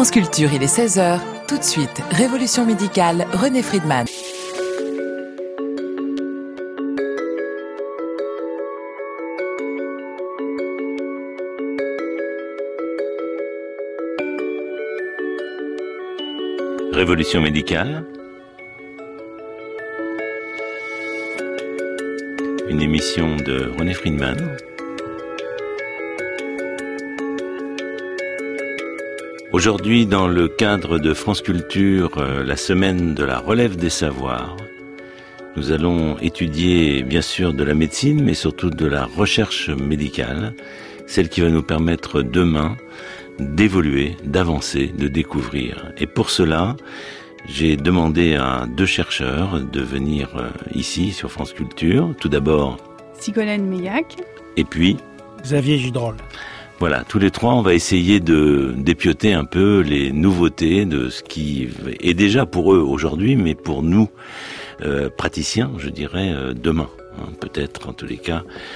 France Culture, il est 16h. Tout de suite, Révolution médicale, René Friedman. Révolution médicale, une émission de René Friedman. Aujourd'hui, dans le cadre de France Culture, la semaine de la relève des savoirs, nous allons étudier bien sûr de la médecine, mais surtout de la recherche médicale, celle qui va nous permettre demain d'évoluer, d'avancer, de découvrir. Et pour cela, j'ai demandé à 2 chercheurs de venir ici sur France Culture. Tout d'abord, Sigolène Meillac. Et puis Xavier Gidrol. Voilà, tous les 3, on va essayer de dépioter un peu les nouveautés de ce qui est déjà pour eux aujourd'hui, mais pour nous, praticiens, je dirais, demain. Peut-être, en tous les cas,